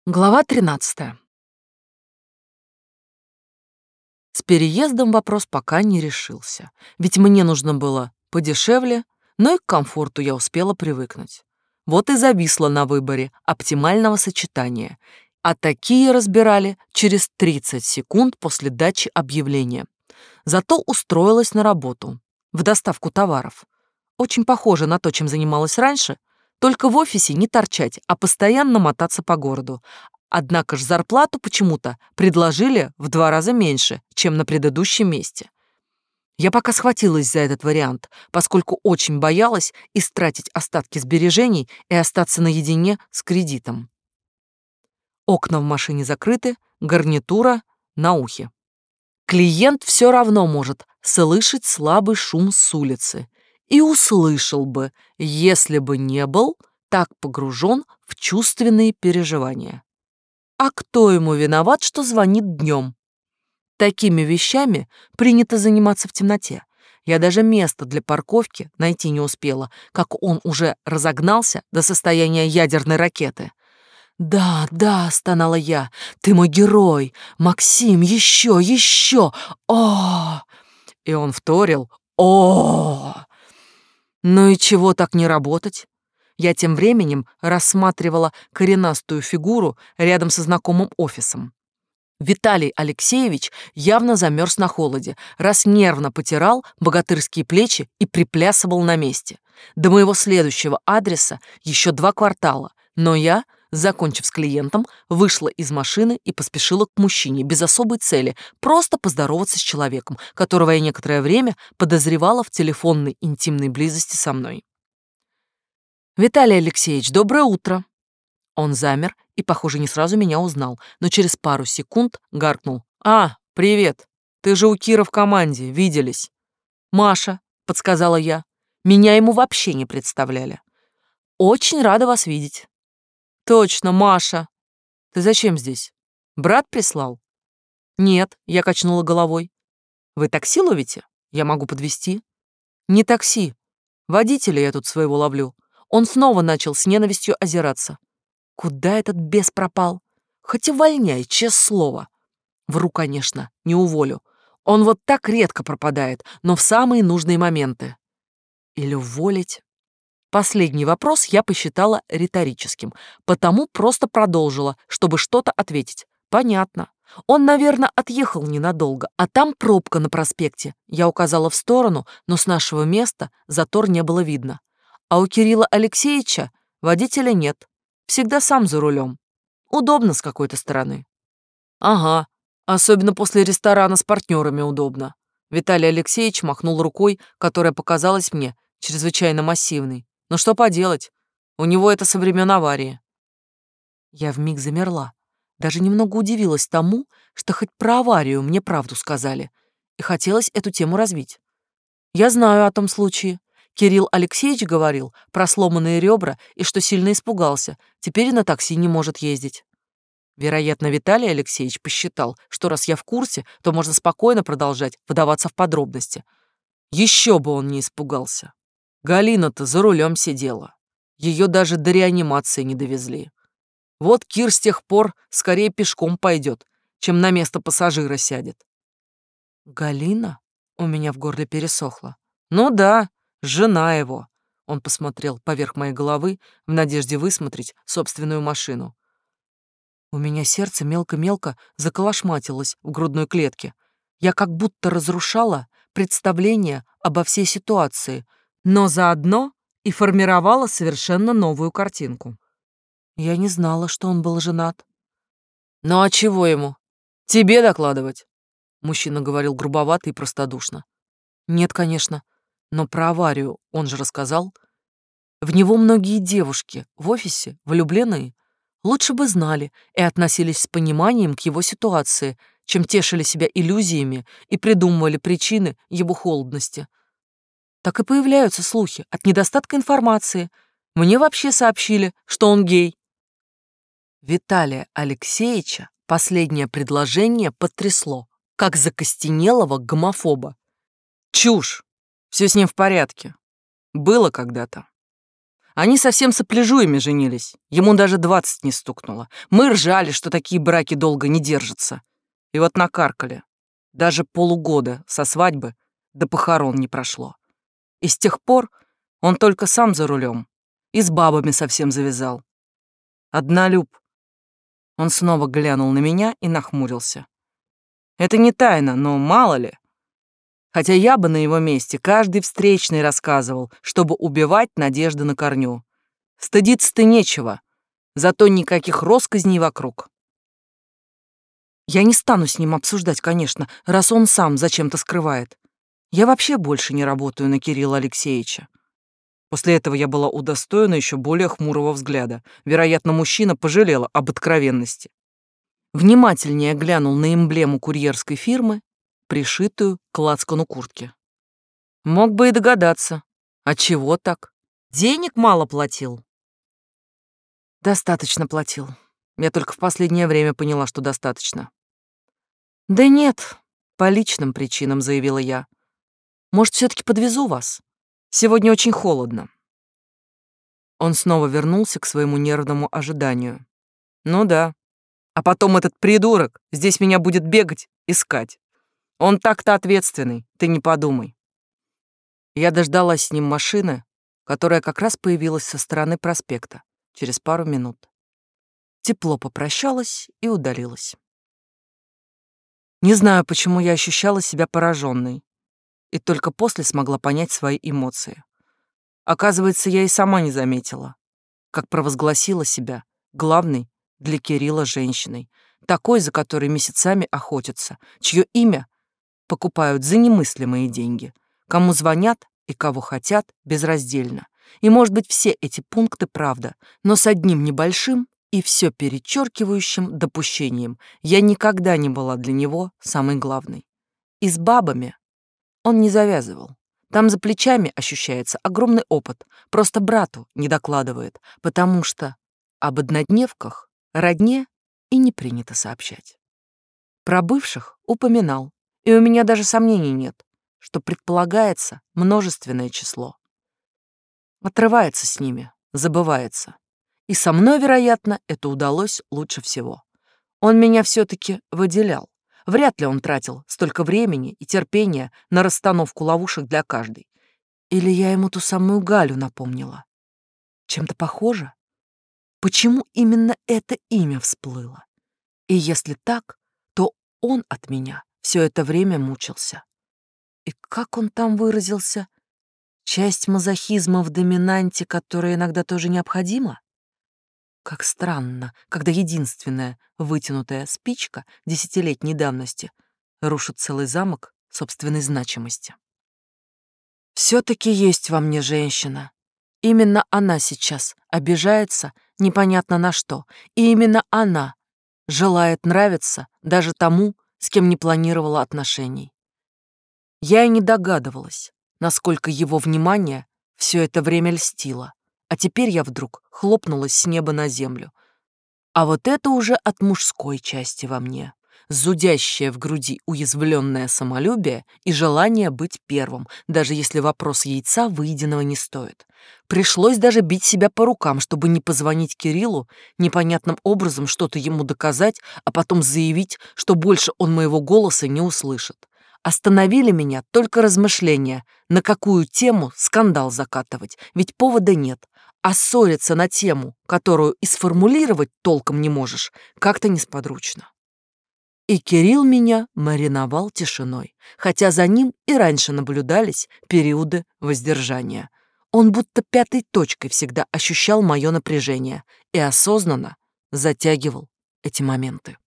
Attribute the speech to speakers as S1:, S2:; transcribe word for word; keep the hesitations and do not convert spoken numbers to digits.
S1: Глава тринадцатая. С переездом вопрос пока не решился, ведь мне нужно было подешевле, но и к комфорту я успела привыкнуть. Вот и зависла на выборе оптимального сочетания, а такие разбирали через тридцать секунд после дачи объявления. Зато устроилась на работу, в доставку товаров. Очень похоже на то, чем занималась раньше, только в офисе не торчать, а постоянно мотаться по городу. Однако ж зарплату почему-то предложили в два раза меньше, чем на предыдущем месте. Я пока схватилась за этот вариант, поскольку очень боялась истратить остатки сбережений и остаться наедине с кредитом. Окна в машине закрыты, гарнитура на ухе. Клиент все равно может слышать слабый шум с улицы. И услышал бы, если бы не был так погружен в чувственные переживания. А кто ему виноват, что звонит днем? Такими вещами принято заниматься в темноте. Я даже место для парковки найти не успела, как он уже разогнался до состояния ядерной ракеты. «Да, да», — стонала я, — «ты мой герой! Максим, еще, еще! О!» И он вторил «О!» Ну и чего так не работать? Я тем временем рассматривала коренастую фигуру рядом со знакомым офисом. Виталий Алексеевич явно замерз на холоде, раз нервно потирал богатырские плечи и приплясывал на месте. До моего следующего адреса еще два квартала, но я, закончив с клиентом, вышла из машины и поспешила к мужчине без особой цели, просто поздороваться с человеком, которого я некоторое время подозревала в телефонной интимной близости со мной. «Виталий Алексеевич, доброе утро!» Он замер и, похоже, не сразу меня узнал, но через пару секунд гаркнул. «А, привет! Ты же у Кира в команде, виделись!» «Маша», — подсказала я. Меня ему вообще не представляли. «Очень рада вас видеть». «Точно, Маша! Ты зачем здесь? Брат прислал?» «Нет», — я качнула головой. «Вы такси ловите? Я могу подвезти». «Не такси. Водителя я тут своего ловлю». Он снова начал с ненавистью озираться. Куда этот бес пропал? Хоть и увольняй, честное слово. Вру, конечно, не уволю. Он вот так редко пропадает, но в самые нужные моменты. Или уволить? Последний вопрос я посчитала риторическим, потому просто продолжила, чтобы что-то ответить. Понятно. Он, наверное, отъехал ненадолго, а там пробка на проспекте. Я указала в сторону, но с нашего места затор не было видно. А у Кирилла Алексеевича водителя нет. Всегда сам за рулем. Удобно с какой-то стороны. Ага, особенно после ресторана с партнерами удобно. Виталий Алексеевич махнул рукой, которая показалась мне чрезвычайно массивной. Но что поделать, у него это со времен аварии. Я вмиг замерла. Даже немного удивилась тому, что хоть про аварию мне правду сказали, и хотелось эту тему развить. Я знаю о том случае. Кирилл Алексеевич говорил про сломанные ребра и что сильно испугался, теперь и на такси не может ездить. Вероятно, Виталий Алексеевич посчитал, что раз я в курсе, то можно спокойно продолжать вдаваться в подробности. Еще бы он не испугался. Галина-то за рулем сидела. Ее даже до реанимации не довезли. Вот Кир с тех пор скорее пешком пойдет, чем на место пассажира сядет. Галина? У меня в горле пересохло. Ну да, жена его. Он посмотрел поверх моей головы в надежде высмотреть собственную машину. У меня сердце мелко-мелко заколошматилось в грудной клетке. Я как будто разрушала представление обо всей ситуации, но заодно и формировала совершенно новую картинку. Я не знала, что он был женат. «Ну а чего ему? Тебе докладывать?» Мужчина говорил грубовато и простодушно. «Нет, конечно, но про аварию он же рассказал. В него многие девушки в офисе влюблены. Лучше бы знали и относились с пониманием к его ситуации, чем тешили себя иллюзиями и придумывали причины его холодности. Так и появляются слухи от недостатка информации. Мне вообще сообщили, что он гей». Виталия Алексеевича последнее предложение потрясло, как закостенелого гомофоба. Чушь! Все с ним в порядке. Было когда-то. Они совсем сопляжуями женились. Ему даже двадцать не стукнуло. Мы ржали, что такие браки долго не держатся. И вот накаркали. Даже полугода со свадьбы до похорон не прошло. И с тех пор он только сам за рулем. И с бабами совсем завязал. Однолюб. Он снова глянул на меня и нахмурился. Это не тайна, но мало ли. Хотя я бы на его месте каждый встречный рассказывал, чтобы убивать надежды на корню. Стыдиться-то нечего, зато никаких россказней вокруг. Я не стану с ним обсуждать, конечно, раз он сам зачем-то скрывает. Я вообще больше не работаю на Кирилла Алексеевича. После этого я была удостоена еще более хмурого взгляда. Вероятно, мужчина пожалел об откровенности. Внимательнее глянул на эмблему курьерской фирмы, пришитую к лацкану куртки. Мог бы и догадаться. А чего так? Денег мало платил? Достаточно платил. Я только в последнее время поняла, что достаточно. Да нет, по личным причинам, заявила я. Может, все-таки подвезу вас? Сегодня очень холодно. Он снова вернулся к своему нервному ожиданию. Ну да. А потом этот придурок здесь меня будет бегать, искать. Он так-то ответственный, ты не подумай. Я дождалась с ним машины, которая как раз появилась со стороны проспекта через пару минут. Тепло попрощалась и удалилась. Не знаю, почему я ощущала себя пораженной, и только после смогла понять свои эмоции. Оказывается, я и сама не заметила, как провозгласила себя главной для Кирилла женщиной, такой, за которой месяцами охотятся, чье имя покупают за немыслимые деньги, кому звонят и кого хотят безраздельно. И, может быть, все эти пункты правда, но с одним небольшим и все перечеркивающим допущением: я никогда не была для него самой главной. И с бабами он не завязывал. Там за плечами ощущается огромный опыт, просто брату не докладывает, потому что об однодневках родне и не принято сообщать. Про бывших упоминал, и у меня даже сомнений нет, что предполагается множественное число. Отрывается с ними, забывается. И со мной, вероятно, это удалось лучше всего. Он меня все-таки выделял. Вряд ли он тратил столько времени и терпения на расстановку ловушек для каждой. Или я ему ту самую Галю напомнила? Чем-то похоже? Почему именно это имя всплыло? И если так, то он от меня все это время мучился. И как он там выразился? Часть мазохизма в доминанте, которая иногда тоже необходима? Как странно, когда единственная вытянутая спичка десятилетней давности рушит целый замок собственной значимости. Все-таки есть во мне женщина. Именно она сейчас обижается непонятно на что, и именно она желает нравиться даже тому, с кем не планировала отношений. Я и не догадывалась, насколько его внимание все это время льстило, а теперь я вдруг хлопнулась с неба на землю. А вот это уже от мужской части во мне, зудящее в груди уязвленное самолюбие и желание быть первым, даже если вопрос яйца выеденного не стоит. Пришлось даже бить себя по рукам, чтобы не позвонить Кириллу, непонятным образом что-то ему доказать, а потом заявить, что больше он моего голоса не услышит. Остановили меня только размышления, на какую тему скандал закатывать, ведь повода нет, а ссориться на тему, которую и сформулировать толком не можешь, как-то несподручно. И Кирилл меня мариновал тишиной, хотя за ним и раньше наблюдались периоды воздержания. Он будто пятой точкой всегда ощущал мое напряжение и осознанно затягивал эти моменты.